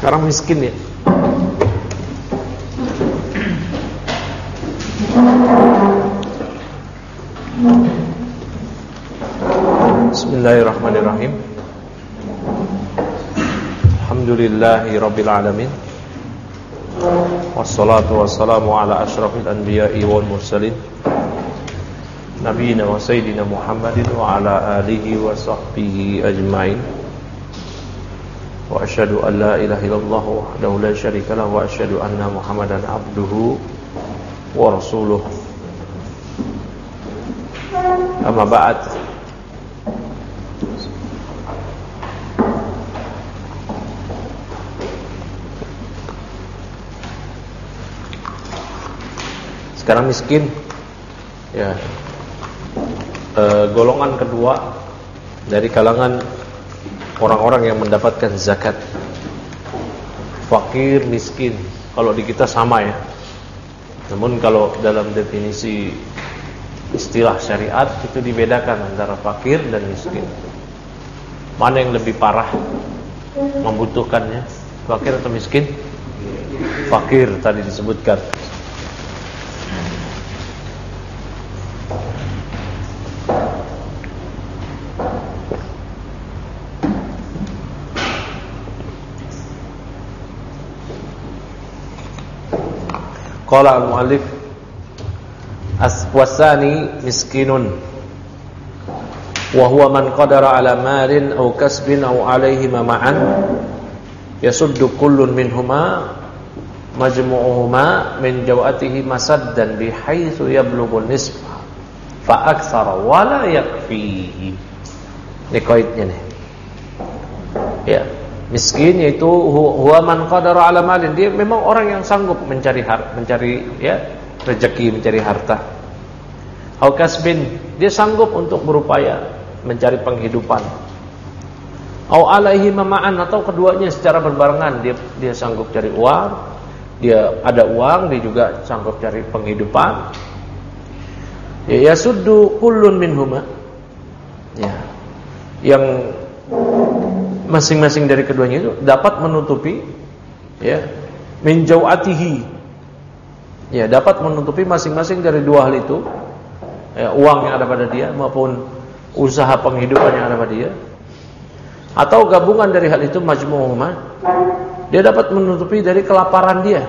Sekarang miskin ya. Bismillahirrahmanirrahim. Alhamdulillahi rabbil alamin. Wassalatu wassalamu ala asyrafil anbiya'i wal mursalin, nabiyina wa sayyidina Muhammadin wa ala alihi wa sahbihi ajma'in. Wa asyhadu an la ilaha illallah wahdahu la syarika lahu wa asyhadu anna Muhammadan abduhu wa rasuluh. Amma ba'd. Sekarang miskin ya, golongan kedua dari kalangan orang-orang yang mendapatkan zakat. Fakir, miskin, kalau di kita sama ya. Namun kalau dalam definisi istilah syariat itu dibedakan antara fakir dan miskin. Mana yang lebih parah membutuhkannya, fakir atau miskin? Fakir tadi disebutkan. Qala al-muallif wasani miskinun wa huwa man qadara ala malin aw kasbin aw alayhi ma'an yasuddu kullun minhuma majmu'uhuma min jawatihi masaddan bihaitsu yablughu nisfa fa aktsara wa la yakfihi. Ini kaidnya nih. Ya. Miskin yaitu huwa man qadara ala malin, dia memang orang yang sanggup mencari ya rezeki, mencari harta. Au kasbin, dia sanggup untuk berupaya mencari penghidupan. Au alaihi mama'an, atau keduanya secara berbarengan, dia sanggup cari uang, dia ada uang, dia juga sanggup cari penghidupan. Ya yasuddu kullun minhuma. Ya. Yang masing-masing dari keduanya itu dapat menutupi ya min jawatihi, ya dapat menutupi masing-masing dari dua hal itu, ya, uang yang ada pada dia maupun usaha penghidupan yang ada pada dia, atau gabungan dari hal itu majmu'uhuma, dia dapat menutupi dari kelaparan dia,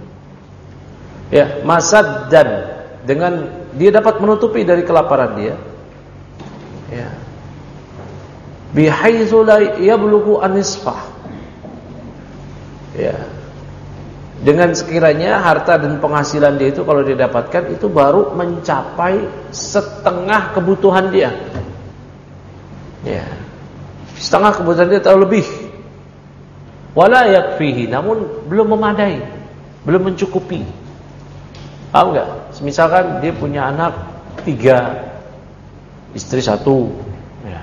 ya masad, dan dengan dia dapat menutupi dari kelaparan dia, ya bihaitsu la yablughu an-nisfah, ya dengan sekiranya harta dan penghasilan dia itu kalau didapatkan itu baru mencapai setengah kebutuhan dia, ya setengah kebutuhan dia atau lebih, wala yakfihi, namun belum memadai, belum mencukupi. Paham enggak? Misalkan dia punya anak 3, istri 1, ya.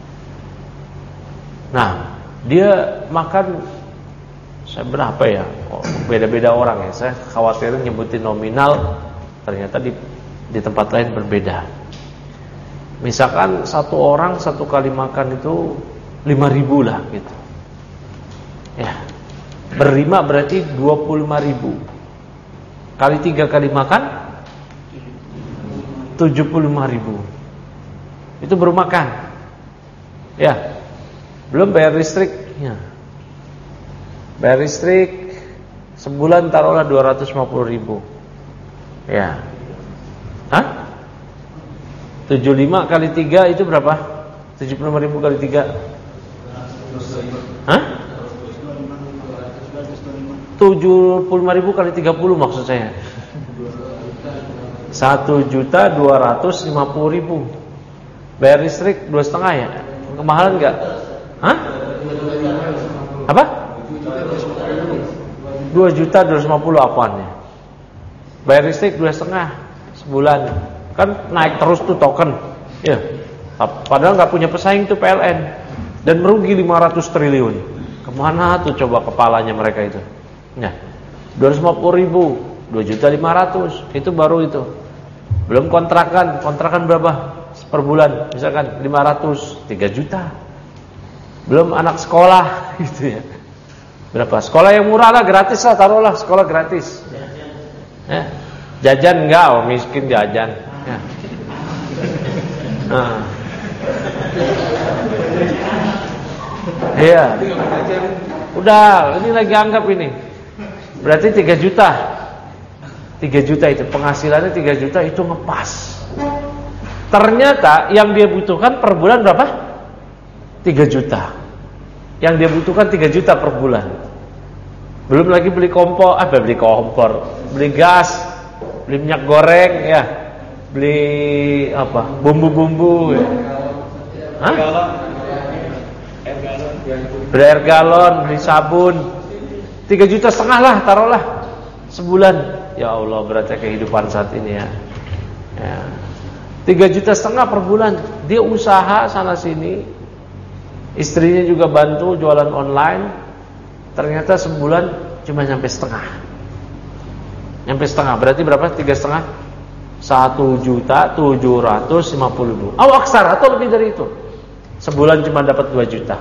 Nah, dia makan saya berapa ya? Beda-beda orang ya. Saya khawatir nyebutin nominal, ternyata di tempat lain berbeda. Misalkan satu orang satu kali makan itu 5.000 lah gitu. Ya. Berlima berarti 25.000. Kali 3 kali makan 75.000. Itu baru makan. Ya. Belum bayar listrik, ya. Bayar listrik sebulan taruhlah 250.000, ya. Hah? 75 kali 3 itu berapa? 75.000 kali 3. Hah? 75.000 kali 30 maksud saya. 1.250.000. Bayar listrik 2,5 ya? Kemahalan enggak? Hah? Apa? 2.250.000 apaan ya? Bayar listrik 2,5 sebulan. Kan naik terus tuh token. Ya. Padahal nggak punya pesaing tuh PLN dan merugi 500 triliun. Kemana tuh coba kepalanya mereka itu? Nah, 250.000, 2.500.000 itu baru itu. Belum kontrakan berapa per bulan? Misalkan 500, 3 juta. Belum anak sekolah gitu ya. Berapa? Sekolah yang murah lah, gratis lah, taruhlah sekolah gratis. Jajan enggak, miskin jajan. Ya. Nah. Iya. Udah, ini lagi anggap ini. Berarti 3 juta. 3 juta itu penghasilannya 3 juta itu ngepas. Ternyata yang dia butuhkan per bulan berapa? 3 juta. Yang dia butuhkan 3 juta per bulan. Belum lagi beli kompor, beli gas, beli minyak goreng ya. Beli apa? Bumbu-bumbu ya. Hah? Beli air galon, beli sabun. 3,5 juta lah taruhlah sebulan. Ya Allah, berarti kehidupan saat ini ya. 3,5 juta per bulan. Dia usaha sana sini. Istrinya juga bantu jualan online. Ternyata sebulan cuma nyampe setengah. Berarti berapa? 3,5? 1.750.000. Aksar atau lebih dari itu. Sebulan cuma dapat 2 juta.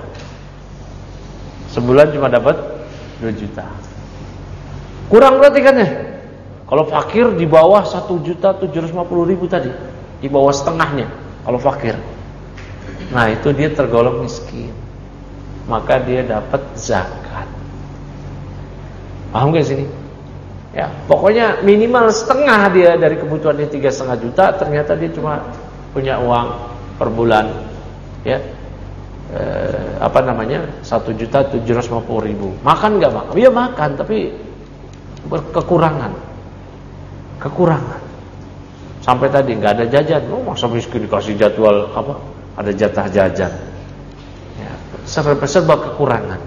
Kurang berarti kan ya? Kalau fakir di bawah 1.750.000 tadi, di bawah setengahnya kalau fakir. Nah, itu dia tergolong miskin. Maka dia dapat zakat. Paham gak sini? Ya, pokoknya minimal setengah dia dari kebutuhannya 3,5 juta, ternyata dia cuma punya uang per bulan ya. 1.750.000. Makan enggak, Bang? Iya makan, tapi kekurangan. Sampai tadi enggak ada jajan. Masa miskin dikasih jadwal apa? Ada jatah jajan. Ya, serba kekurangan.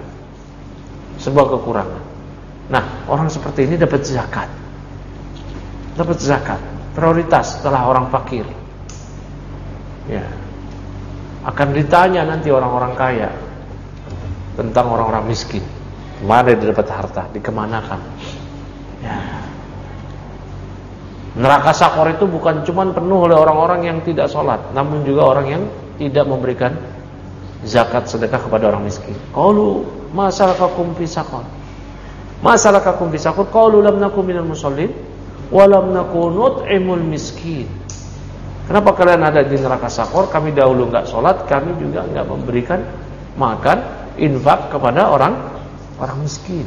Nah, orang seperti ini dapat zakat. Prioritas setelah orang fakir. Ya. Akan ditanya nanti orang-orang kaya tentang orang-orang miskin. Kemana dia dapat harta? Dikemanakan? Ya. Neraka Sakor itu bukan cuma penuh oleh orang-orang yang tidak sholat, namun juga orang yang tidak memberikan zakat sedekah kepada orang miskin. Qalu ma salakakum fi saqar? Ma salakakum fi saqar? Qalu lam nakum minal musallin wa lam nakun nut'imul miskin. Kenapa kalian ada di neraka Sakor? Kami dahulu enggak sholat, kami juga enggak memberikan makan, infak kepada orang miskin.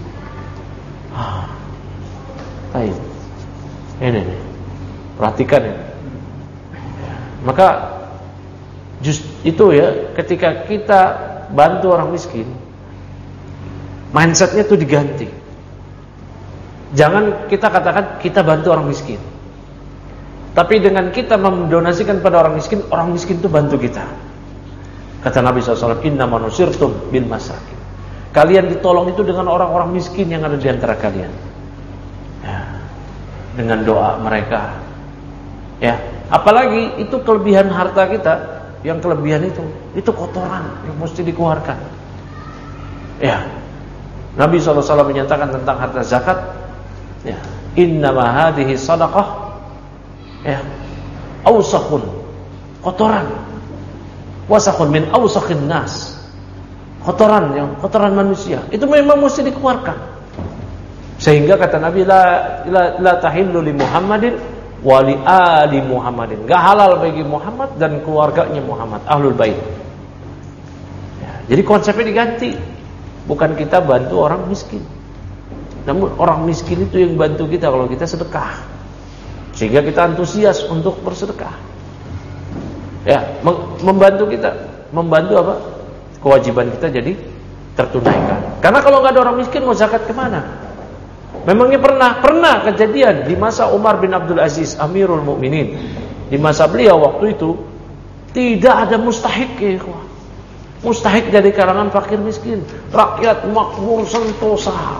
Baik. Ini. Perhatikan ya. Maka itu ya, ketika kita bantu orang miskin, mindsetnya itu diganti. Jangan kita katakan kita bantu orang miskin, tapi dengan kita mendonasikan pada orang miskin itu bantu kita. Kata Nabi SAW, innama nusirtum bil masakin. Kalian ditolong itu dengan orang-orang miskin yang ada di antara kalian. Ya, dengan doa mereka. Ya, apalagi itu kelebihan harta kita, yang kelebihan itu kotoran yang mesti dikeluarkan. Ya, Nabi SAW menyatakan tentang harta zakat. Ya, innama hadhihi sadaqah. Ya, awsakhun, kotoran. Wasakhun min awsakhin nas. Kotoran manusia. Itu memang mesti dikeluarkan. Sehingga kata Nabi la tahillu li Muhammadin wa li ali Muhammadin. Enggak halal bagi Muhammad dan keluarganya Muhammad, ahlul bait. Ya, jadi konsepnya diganti. Bukan kita bantu orang miskin. Namun orang miskin itu yang bantu kita kalau kita sedekah. Sehingga kita antusias untuk bersedekah. Ya, membantu apa? Kewajiban kita jadi tertunaikan. Karena kalau nggak ada orang miskin mau zakat kemana? Memangnya pernah kejadian di masa Umar bin Abdul Aziz Amirul Mukminin. Di masa beliau waktu itu tidak ada mustahik ya, mustahik dari kalangan fakir miskin, rakyat makmur sentosa.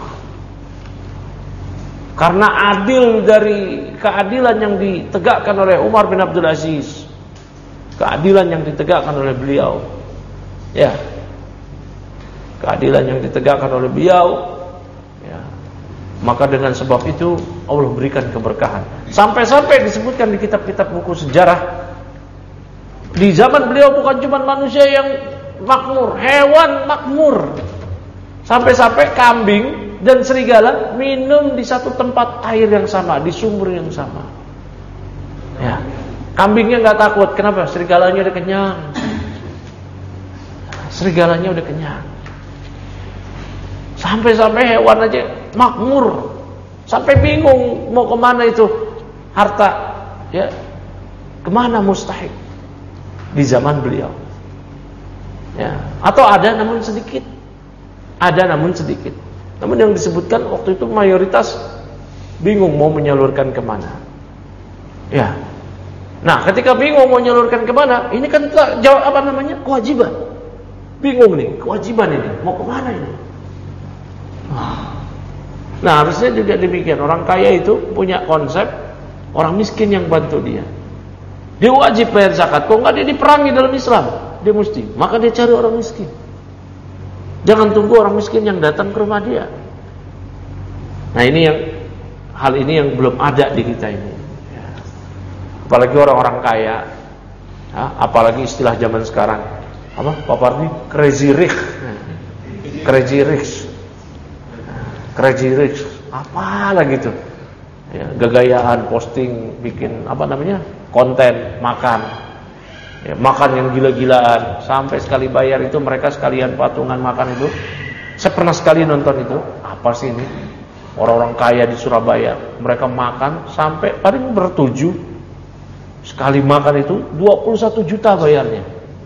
Karena adil dari keadilan yang ditegakkan oleh Umar bin Abdul Aziz, keadilan yang ditegakkan oleh beliau, ya, keadilan yang ditegakkan oleh beliau, ya, maka dengan sebab itu Allah berikan keberkahan. Sampai-sampai disebutkan di kitab-kitab buku sejarah, di zaman beliau bukan cuma manusia yang makmur, hewan makmur. Sampai-sampai kambing dan serigala minum di satu tempat air yang sama, di sumber yang sama. Ya, kambingnya nggak takut, kenapa? Serigalanya udah kenyang. Serigalanya udah kenyang. Sampai-sampai hewan aja makmur, sampai bingung mau kemana itu harta, ya, kemana mustahik di zaman beliau. Ya, atau ada namun sedikit, namun yang disebutkan waktu itu mayoritas bingung mau menyalurkan kemana. Ya, nah ketika bingung mau menyalurkan kemana, ini kan jawab apa namanya, kewajiban. Bingung nih, kewajiban ini mau kemana ini? Nah harusnya juga demikian. Orang kaya itu punya konsep orang miskin yang bantu dia. Dia wajib bayar zakat. Kok nggak dia diperangi dalam Islam? Dia mesti. Maka dia cari orang miskin. Jangan tunggu orang miskin yang datang ke rumah dia. Nah ini yang hal ini yang belum ada di kita ini. Ya. Apalagi orang-orang kaya. Ya, apalagi istilah zaman sekarang. Apa? Pak Pardi? Crazy rich. Crazy rich. Apalah gitu. Ya, gagayaan posting bikin apa namanya? Konten makan. Ya, makan yang gila-gilaan sampai sekali bayar itu mereka sekalian patungan makan itu. Saya pernah sekali nonton itu. Apa sih ini? Orang-orang kaya di Surabaya, mereka makan sampai paling bertujuh. Sekali makan itu 21 juta bayarnya.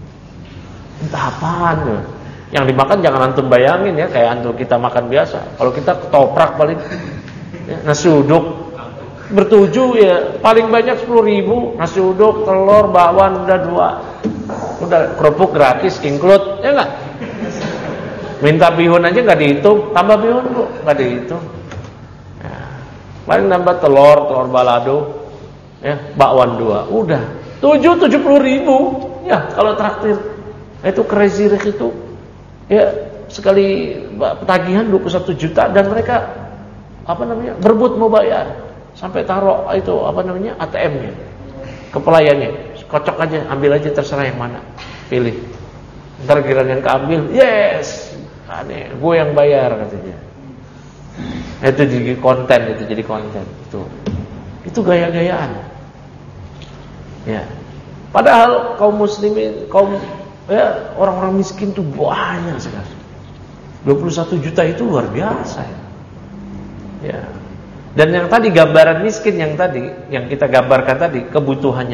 Entah apaan tuh. Yang dimakan jangan antum bayangin ya, kayak antum kita makan biasa. Kalau kita ketoprak paling ya, nasi uduk bertujuh ya paling banyak 10.000, nasi uduk, telur, bakwan udah 2. Udah kerupuk gratis include, ya enggak? Minta bihun aja enggak dihitung, tambah bihun Bu, enggak dihitung. Ya, paling nambah telur balado, ya, bakwan 2, udah 70.000 ya kalau traktir. Itu crazy rich itu ya sekali tagihan 21 juta dan mereka apa namanya berebut mau bayar sampai taruh itu apa namanya ATM-nya ke pelayannya, kocok aja, ambil aja terserah yang mana, pilih. Ntar giliran yang keambil, yes, aneh, gue yang bayar katanya. Itu jadi konten, itu gaya-gayaan. Ya, padahal kaum muslimin, ya, orang-orang miskin tuh banyak sekali. 21 juta itu luar biasa ya. Ya. Dan yang tadi gambaran miskin yang kita gambarkan tadi kebutuhannya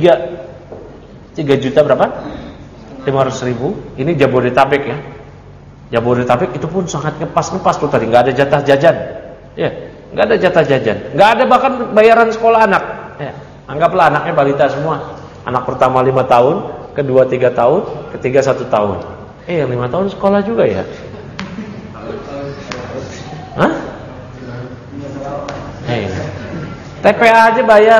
3 juta berapa? 500.000. Ini Jabodetabek ya. Jabodetabek itu pun sangat ngepas tuh tadi, nggak ada jatah jajan. Ya, nggak ada jatah jajan. Nggak ada bahkan bayaran sekolah anak. Ya. Anggaplah anaknya balita semua. Anak pertama 5 tahun, kedua 3 tahun, ketiga 1 tahun. Yang 5 tahun sekolah juga ya? Hah? TPA aja bayar.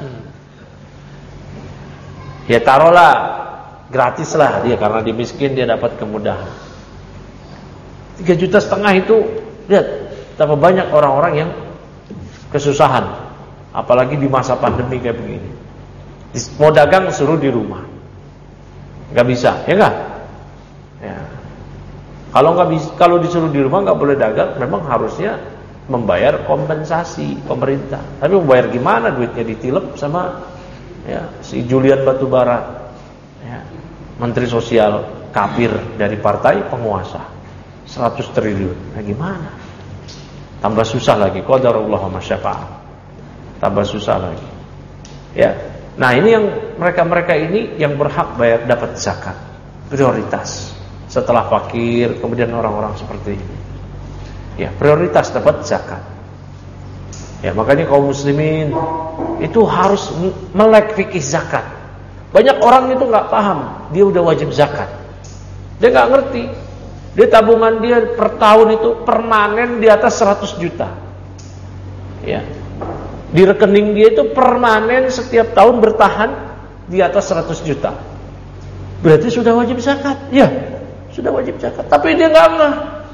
Ya taruhlah gratis lah dia, karena dia miskin dia dapat kemudahan. 3,5 juta itu, lihat betapa banyak orang-orang yang kesusahan, apalagi di masa pandemi kayak begini. Mau dagang suruh di rumah. Gak bisa, ya enggak? Ya. Kalau disuruh di rumah nggak boleh dagang, memang harusnya membayar kompensasi pemerintah. Tapi membayar gimana? Duitnya ditilep sama ya si Julian Batubara, ya, Menteri Sosial kafir dari partai penguasa, 100 triliun. Nah gimana? Tambah susah lagi. Qadarullah wa masyafa'al. Tambah susah lagi. Ya. Nah ini yang mereka ini yang berhak bayar dapat zakat, prioritas. Setelah fakir, kemudian orang-orang seperti ini. Ya, prioritas dapat zakat. Ya, makanya kaum muslimin itu harus melek fikih zakat. Banyak orang itu nggak paham, dia udah wajib zakat. Dia nggak ngerti. Dia tabungan dia per tahun itu permanen di atas 100 juta. Ya. Di rekening dia itu permanen setiap tahun bertahan di atas 100 juta. Berarti sudah wajib zakat. Ya, sudah wajib zakat. Tapi dia nggak ngeh.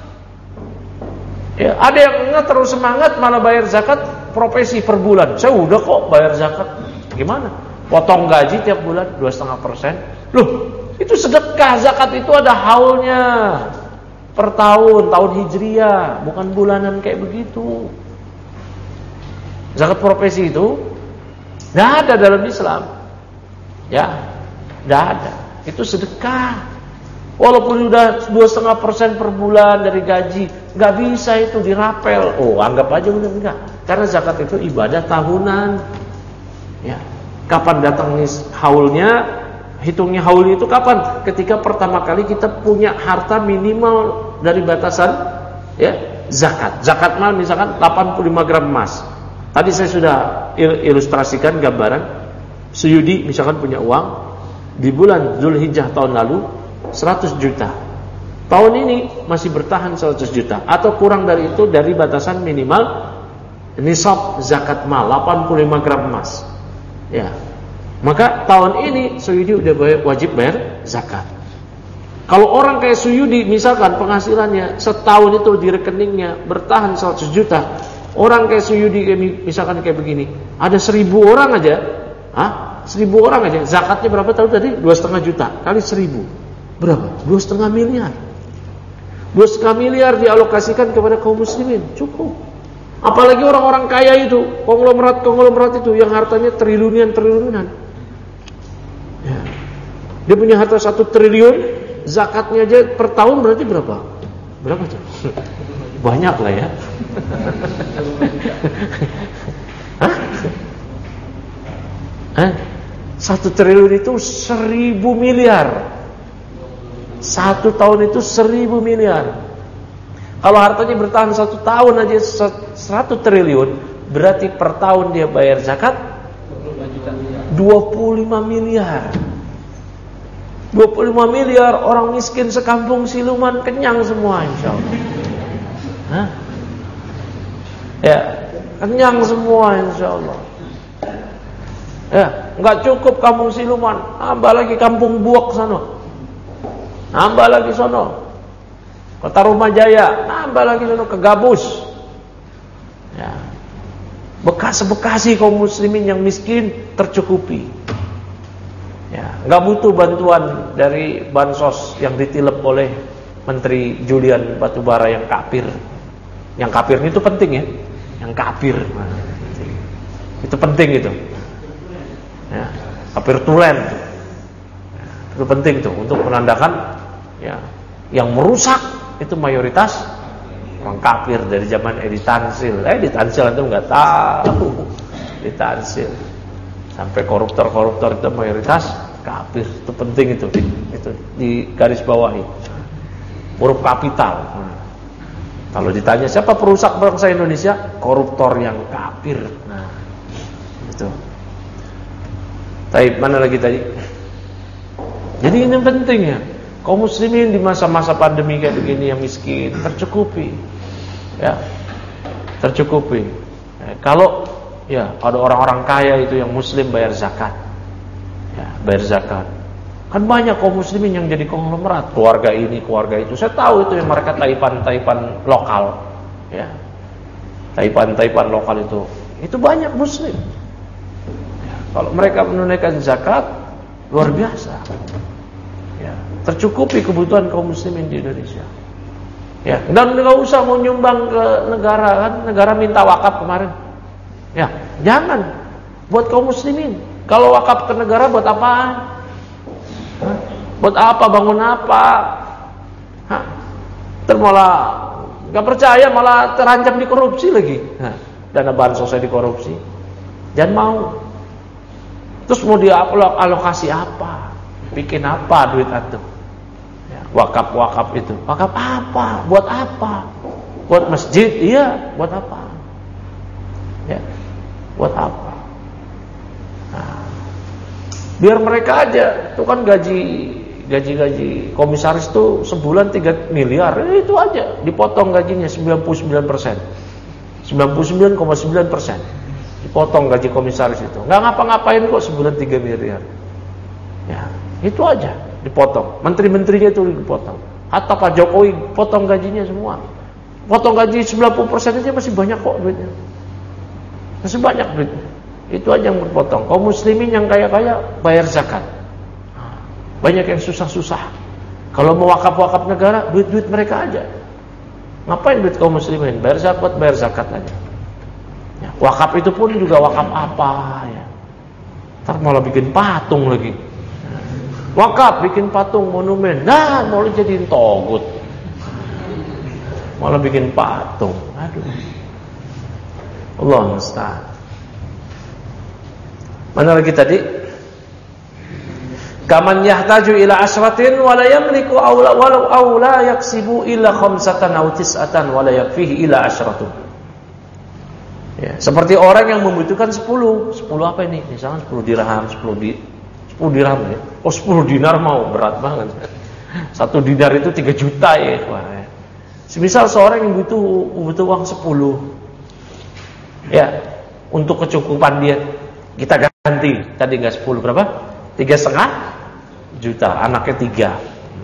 Ya, ada yang enggak terus semangat malah bayar zakat profesi per bulan. Saya udah kok bayar zakat. Gimana? Potong gaji tiap bulan 2,5%. Loh, itu sedekah. Zakat itu ada haulnya. per tahun hijriah, bukan bulanan kayak begitu. Zakat profesi itu tidak ada dalam Islam. Ya, tidak ada. Itu sedekah. Walaupun sudah 2,5% per bulan dari gaji, nggak bisa itu dirapel. Oh, anggap aja udah enggak. Karena zakat itu ibadah tahunan. Ya, kapan datang haulnya? Hitungnya haul itu kapan? Ketika pertama kali kita punya harta minimal dari batasan ya zakat. Zakat mal misalkan 85 gram emas. Tadi saya sudah ilustrasikan gambaran. Suyudi misalkan punya uang di bulan Zulhijjah tahun lalu 100 juta. Tahun ini masih bertahan 100 juta atau kurang dari itu dari batasan minimal nisab zakat mal 85 gram emas. Ya. Maka tahun ini Suyudi udah wajib bayar zakat. Kalau orang kayak Suyudi misalkan penghasilannya setahun itu di rekeningnya bertahan 100 juta. Orang kayak Suyudi misalkan kayak begini, ada 1.000 orang aja. 1.000 orang aja. Zakatnya berapa tahun tadi? 2,5 juta kali 1.000. Berapa? 2,5 miliar. 2,5 miliar dialokasikan kepada kaum muslimin. Cukup. Apalagi orang-orang kaya itu, konglomerat itu yang hartanya triliunan. Ya. Dia punya harta 1 triliun, zakatnya aja per tahun berarti berapa? Berapa tuh? Banyak lah ya. Hah? 1 triliun itu 1.000 miliar. 1 tahun itu 1.000 miliar. Kalau hartanya bertahan 1 tahun aja 100 triliun, berarti per tahun dia bayar zakat 25 miliar. 25 miliar orang miskin sekampung Siluman kenyang semua insyaallah. Hah? Ya, kenyang semua insyaallah. Ya, enggak cukup kampung Siluman, tambah lagi kampung Buak sono. Tambah lagi sono. Kota Rumajaya, tambah lagi sono ke Gabus. Ya. Bekasi kaum muslimin yang miskin tercukupi. Ya, enggak butuh bantuan dari bansos yang ditilep oleh Menteri Julian Batubara yang kafir. Yang kafir itu penting ya. Yang kafir. Nah, itu penting itu. Ya, kafir tulen itu. Ya, itu penting tuh untuk menandakan ya, yang merusak itu mayoritas orang kafir dari zaman Edi Tansil. Edi Tansil itu enggak tahu. Edi Tansil. Sampai koruptor itu mayoritas kafir. Itu penting itu di garis bawahi. Huruf kapital. Nah, kalau ditanya siapa perusak bangsa Indonesia? Koruptor yang kafir. Nah, itu. Baik, mana lagi tadi? Jadi ini penting ya. Kaum muslimin di masa-masa pandemi kayak begini yang miskin tercukupi. Ya. Tercukupi. Kalau ya ada orang-orang kaya itu yang muslim bayar zakat. Ya, bayar zakat. Kan banyak kaum muslimin yang jadi konglomerat, keluarga ini, keluarga itu. Saya tahu itu yang mereka taipan lokal. Ya. Taipan lokal itu banyak muslim. Ya, kalau mereka menunaikan zakat luar biasa. Ya, tercukupi kebutuhan kaum muslimin di Indonesia. Ya, dan enggak usah mau nyumbang ke negara kan, negara minta wakaf kemarin. Ya, jangan buat kaum muslimin. Kalau wakaf ke negara buat apaan? Hah? Buat apa? Bangun apa? Hah? Malah nggak percaya, malah terancam dikorupsi lagi. Hah? Dana bansosnya dikorupsi. Jangan mau. Terus mau dialokasi apa? Bikin apa duit itu? Ya, wakaf itu. Wakaf apa? Buat apa? Buat masjid? Iya. Buat apa? Ya. Buat apa? Nah, biar mereka aja. Itu kan gaji komisaris tuh sebulan 3 miliar. Itu aja dipotong gajinya 99%. 99,9% dipotong gaji komisaris itu. Nggak ngapa-ngapain kok sebulan 3 miliar. Ya, itu aja dipotong. Menteri-menterinya itu dipotong. Hatta Pak Jokowi potong gajinya semua. Potong gaji 90% aja masih banyak kok duitnya. Masih banyak duitnya. Itu aja yang berpotong. Kaum muslimin yang kaya-kaya bayar zakat. Banyak yang susah-susah. Kalau mau wakaf negara, duit mereka aja. Ngapain duit kaum muslimin? Bayar zakat aja. Ya, wakaf itu pun juga wakaf apa ya? Ntar malah bikin patung lagi. Wakaf bikin patung monumen, nah mau jadiin togut. Malah bikin patung. Aduh. Allah musta'an. Mana lagi tadi? Kaman yahtaju ila asratin wa la yamliku walau aula yaksibu illa khamsatan aw tis'atan wa la yakfihi ila asratun. Ya, seperti orang yang membutuhkan 10 apa ini? Misalnya 10 dirham, 10 dirham ya. Oh 10 dinar mau berat banget. 1 dinar itu 3 juta ya. Wah, ya. Semisal seorang yang butuh uang 10 ya, untuk kecukupan dia, kita ganti. Tadi enggak 10 berapa? 3,5 juta, anaknya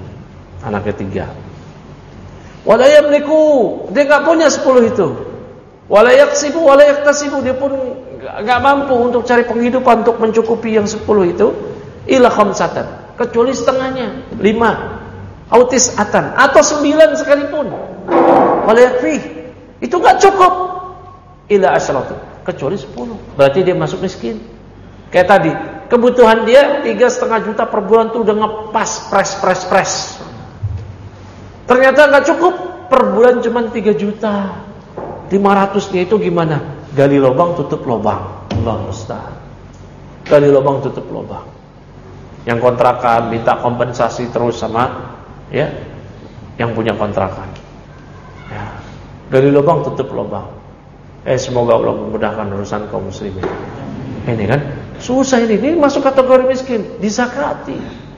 3. Wala yamliku, dia enggak punya 10 itu. Wala yaksibu wala yaktasibu, dia pun enggak mampu untuk cari penghidupan untuk mencukupi yang 10 itu. Ila khamsatan, kecuali setengahnya, 5 autis atan atau 9 sekalipun. Wala yakfi, itu enggak cukup. Ila asyratu, kecuali 10. Berarti dia masuk miskin. Kayak tadi, kebutuhan dia 3,5 juta per bulan tuh udah ngepas pres. Ternyata enggak cukup, per bulan cuma 3 juta. 500-nya itu gimana? Gali lubang tutup lubang. Allah musta'an. Gali lubang tutup lubang. Yang kontrakan minta kompensasi terus sama ya yang punya kontrakan. Ya. Gali lubang tutup lubang. Semoga Allah memudahkan urusan kaum muslimin. Ini kan susah ini masuk kategori miskin, dizakati.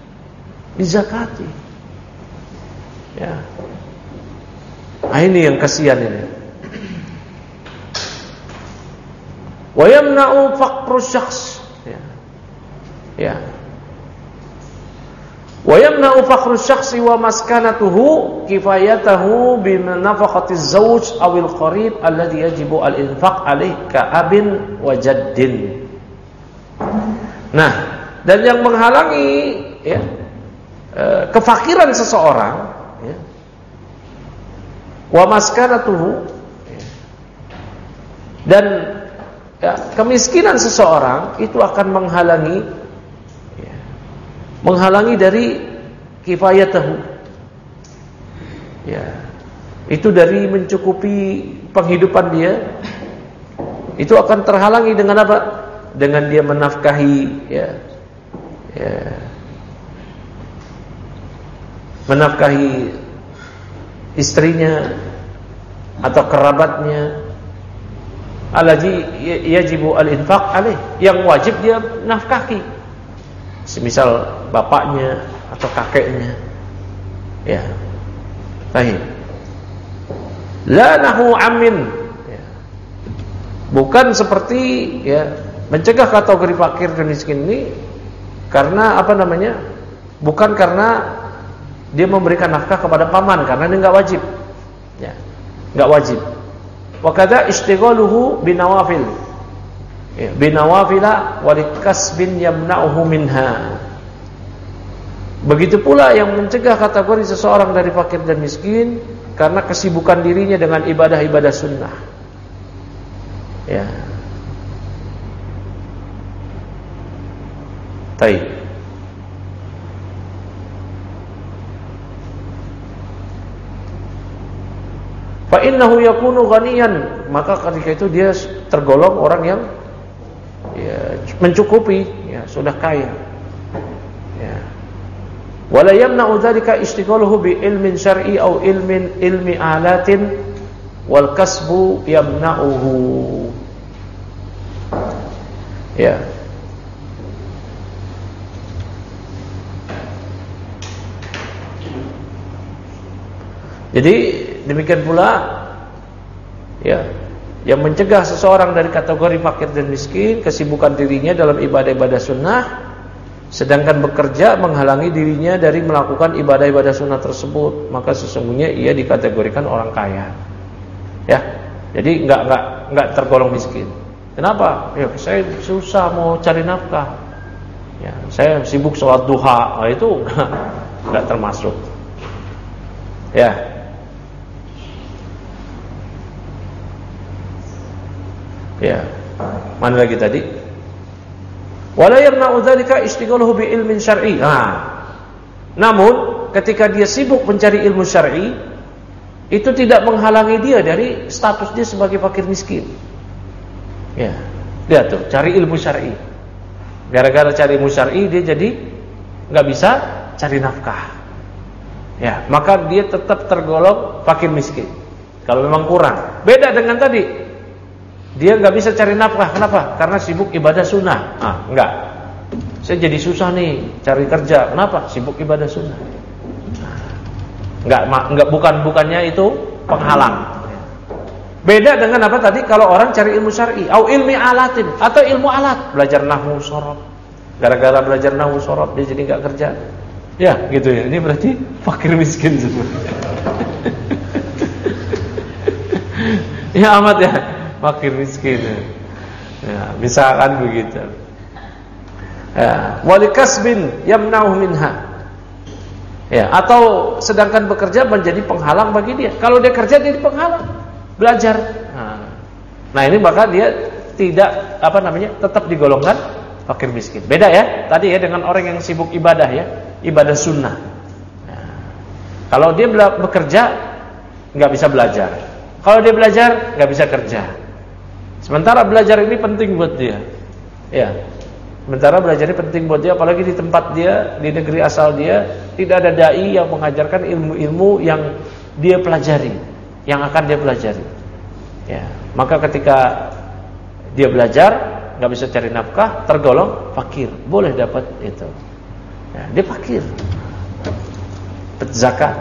Ya. Nah, ini yang kasihan ini. Wa yamna'u faqru syakhs. Ya. Wa yamna'u faqru syakhsi wa maskanatuhu kifayatahu bi nafaqati az-zawj aw al-qarib alladhi yajibu al-infaq alayhi ka abin wa jaddin. Nah, dan yang menghalangi ya, kefakiran seseorang ya, wa maskanatuhu ya, dan ya, kemiskinan seseorang itu akan menghalangi dari kifayatahu. Ya. Itu dari mencukupi penghidupan dia. Itu akan terhalangi dengan apa? Dengan dia menafkahi menafkahi istrinya atau kerabatnya. Allazi yajibu al-infaq alaih, yang wajib dia nafkahi. Semisal bapaknya atau kakeknya. Ya. Baik. La nahu amin. Ya. Bukan seperti ya mencegah kategori fakir dan miskin ini karena apa namanya? Bukan karena dia memberikan nafkah kepada paman, karena ini enggak wajib. Ya. Enggak wajib. Wa kadza istighaluhu binawafil. Ya, binawafila walikasbin yamna'uhu minha. Begitu pula yang mencegah kategori seseorang dari fakir dan miskin karena kesibukan dirinya dengan ibadah-ibadah sunnah. Ya. Baik. Fa innahu yakunu ghaniyan, maka ketika itu dia tergolong orang yang ya, mencukupi, ya, sudah kaya. Ya. Wala yamna'u dzalika istighaluhu bi ilmin syar'i aw ilmi alatin wal kasbu yamna'uhu. Ya. Jadi demikian pula ya, yang mencegah seseorang dari kategori fakir dan miskin, kesibukan dirinya dalam ibadah-ibadah sunnah, sedangkan bekerja menghalangi dirinya dari melakukan ibadah-ibadah sunnah tersebut, maka sesungguhnya ia dikategorikan orang kaya. Ya, jadi enggak tergolong miskin. Kenapa? Ya, saya susah mau cari nafkah. Ya, saya sibuk sholat duha, itu enggak termasuk. Ya. Ya. Mana lagi tadi? Wala yamna'u dzalika ishtighaluhu bi ilmin syar'i. Namun ketika dia sibuk mencari ilmu syar'i, itu tidak menghalangi dia dari status dia sebagai fakir miskin. Ya. Lihat tuh, cari ilmu syar'i. Gara-gara cari ilmu syar'i dia jadi enggak bisa cari nafkah. Ya, maka dia tetap tergolong fakir miskin. Kalau memang kurang. Beda dengan tadi. Dia nggak bisa cari nafkah. Kenapa? Karena sibuk ibadah sunnah. Enggak. Saya jadi susah nih cari kerja. Kenapa? Sibuk ibadah sunnah. Enggak, bukannya itu penghalang. Beda dengan apa tadi? Kalau orang cari ilmu syar'i, au ilmi alatin, atau ilmu alat, belajar nahwu shorof. Gara-gara belajar nahwu shorof dia jadi nggak kerja. Ya, gitu ya. Ini berarti fakir miskin semua. Ya amat ya, fakir miskin. Ya, misalkan begitu. Ya, walikasbin yamna'u minha. Ya, atau sedangkan bekerja menjadi penghalang bagi dia. Kalau dia kerja jadi penghalang, belajar. Nah, ini maka dia tidak tetap digolongkan fakir miskin. Beda ya, tadi ya dengan orang yang sibuk ibadah ya. Ibadah sunnah. Kalau dia bekerja nggak bisa belajar. Kalau dia belajar nggak bisa kerja. Sementara belajar ini penting buat dia. Ya. Sementara belajar ini penting buat dia, apalagi di tempat dia, di negeri asal dia tidak ada dai yang mengajarkan ilmu-ilmu yang dia pelajari, yang akan dia pelajari. Ya. Maka ketika dia belajar nggak bisa cari nafkah, tergolong fakir. Boleh dapat itu. Ya, dia fakir. Zakat.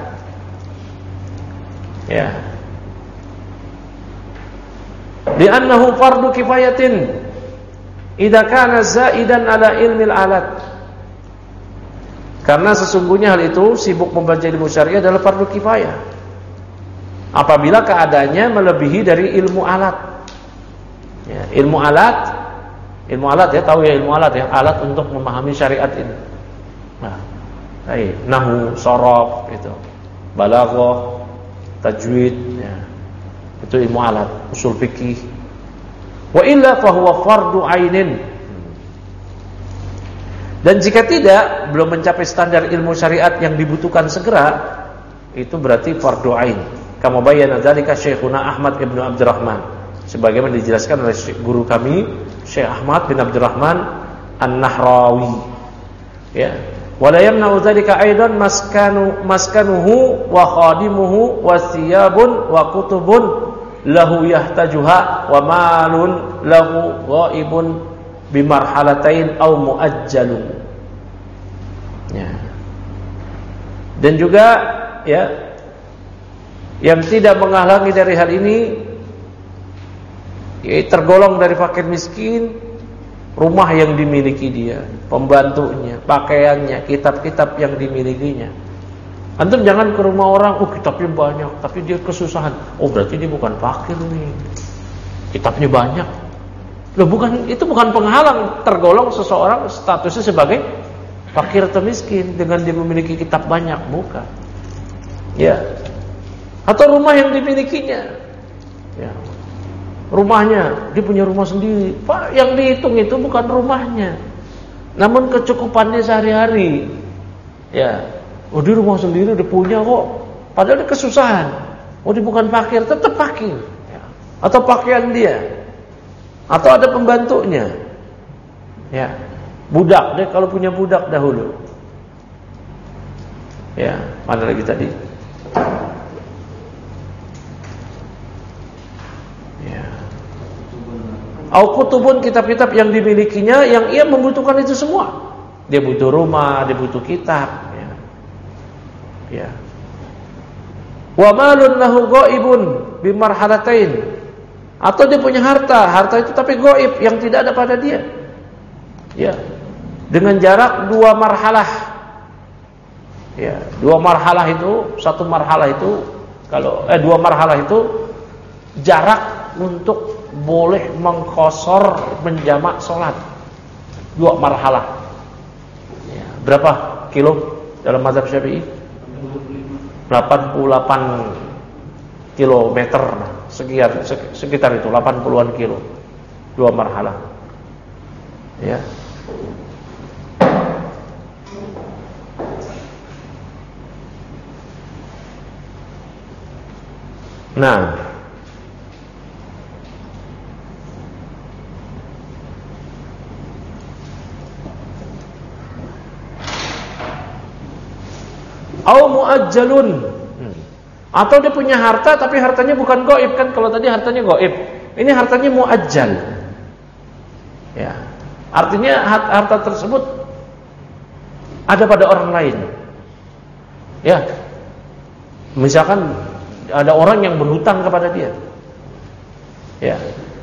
Ya. Li'annahu fardu kifayatin idza kana zaidan ala ilmil alat. Karena sesungguhnya hal itu sibuk membaca ilmu syariah adalah fardu kifayah. Apabila keadaannya melebihi dari ilmu alat. Ya, ilmu alat ya, tahu ya ilmu alat ya, alat untuk memahami syariat ini. Nah, nahwu, shorof itu, balaghah, tajwid, ya. Itu ilmu alat, usul fikih. Wa illa fa huwa fardu ainin. Dan jika tidak, belum mencapai standar ilmu syariat yang dibutuhkan segera, itu berarti fardu ain. Kama bayyana dzalika Syekhuna Ahmad ibnu Abdurrahman, sebagaimana dijelaskan oleh guru kami Syekh Ahmad bin Abdurrahman An-Nahrawi. Ya. Wala yamna'u dzalika aidan maskanuhu wa khadimuhu wa thiyabun wa kutubun lahu yahtajuha wa malun lahu ghaibun bimarhalatain aw muajjalun. Ya. Dan juga ya, yang tidak menghalangi dari hal ini tergolong dari fakir miskin, rumah yang dimiliki dia, pembantunya, pakaiannya, kitab-kitab yang dimilikinya. Antum jangan ke rumah orang, kitabnya banyak, tapi dia kesusahan. Berarti dia bukan fakir nih. Kitabnya banyak. Loh, itu bukan penghalang tergolong seseorang statusnya sebagai fakir atau miskin dengan dia memiliki kitab banyak, bukan. Ya. Atau rumah yang dimilikinya. Ya. Rumahnya, dia punya rumah sendiri. Pak, yang dihitung itu bukan rumahnya, namun kecukupannya sehari-hari. Ya, dia rumah sendiri, dia punya kok. Padahal dia kesusahan. Dia bukan fakir, tetap fakir. Ya. Atau pakaian dia, atau ada pembantunya. Ya, budak, dia kalau punya budak dahulu. Ya, mana lagi tadi? Au kutubun, kitab-kitab yang dimilikinya yang ia membutuhkan itu semua. Dia butuh rumah, dia butuh kitab, ya. Ya. Wa malun lahu ghaibun bimarhalatain. Atau dia punya harta itu tapi gaib yang tidak ada pada dia. Ya. Dengan jarak 2 marhalah. Ya, 2 marhalah itu, 1 marhalah itu kalau 2 marhalah itu jarak untuk boleh mengqashar menjamak sholat 2 marhalah. Ya, berapa kilo dalam mazhab Syafi'i? 88 kilometer sekitar itu 80-an kilo 2 marhalah. Ya. Nah, au muajjalun, atau dia punya harta tapi hartanya bukan gaib kan, kalau tadi hartanya gaib, ini hartanya muajjal. Ya. Artinya harta tersebut ada pada orang lain. Ya. Misalkan ada orang yang berhutang kepada dia. Ya.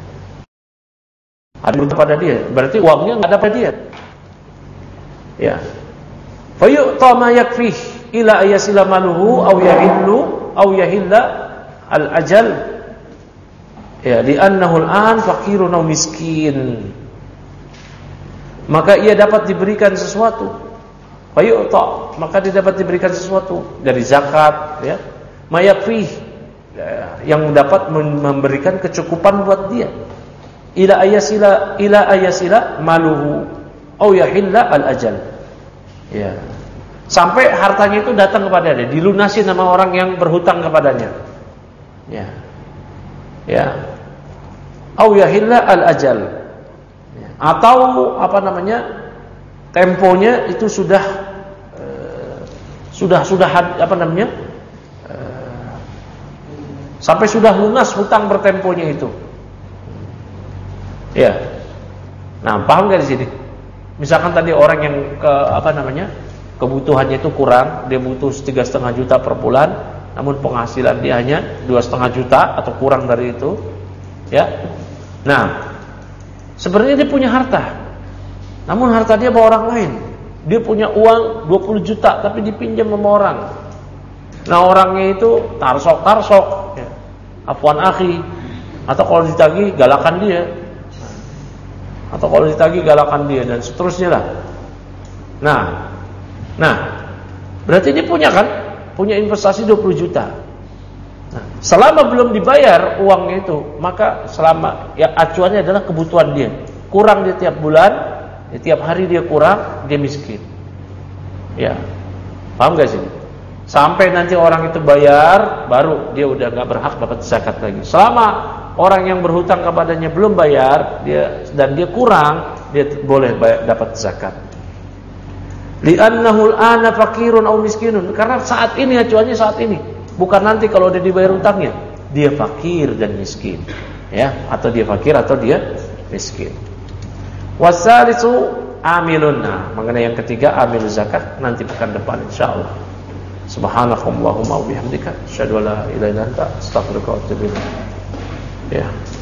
Ada berhutang kepada dia, berarti uangnya enggak ada pada dia. Ya. Fa yu'ta ma yakfih ila ayasila maluhu aw yahillu aw yahilla al-ajal. Ya, li'annahu al-an faqirun aw miskin. Maka ia dapat diberikan sesuatu. Fa yu'ta, maka dia dapat diberikan sesuatu dari zakat, ya. Mayakfih, yang dapat memberikan kecukupan buat dia. Ila ayasila maluhu au yahilla al ajal. Ya. Sampai hartanya itu datang kepada dia, dilunasi nama orang yang berhutang kepadanya. Ya. Ya. Au yahilla al ajal. Ya. Atau temponya itu sudah sampai sudah lunas hutang bertemponya itu. Ya. Nah, paham enggak di sini? Misalkan tadi orang yang kebutuhannya itu kurang, dia butuh 3,5 juta per bulan, namun penghasilan dia hanya 2,5 juta atau kurang dari itu. Ya. Nah, sebenarnya dia punya harta. Namun harta dia bawa orang lain. Dia punya uang 20 juta tapi dipinjam sama orang. Nah, orangnya itu tarsok, ya. Afwan akhi, atau kalau ditagih galakan dia, dan seterusnya lah. Nah, berarti dia punya investasi 20 juta. Nah, selama belum dibayar uangnya itu, maka selama acuannya adalah kebutuhan dia. Kurang dia tiap bulan, tiap hari dia kurang, dia miskin. Ya, paham gak sih? Sampai nanti orang itu bayar, baru dia udah gak berhak dapat zakat lagi. Selama orang yang berhutang kepadanya belum bayar, dia kurang, dia boleh dapat zakat. Li'annahu al-ana faqirun aw miskinun. Karena saat ini acuannya saat ini, bukan nanti kalau udah dibayar hutangnya. Dia fakir dan miskin. Ya, atau dia fakir atau dia miskin. Wasalisu amilun. Nah, mengenai yang ketiga amil zakat nanti pekan depan insyaallah. Subhanakallahumma wa bihamdika asyhadu an la ilaha illa anta astaghfiruka wa atubu ilaik. Ya.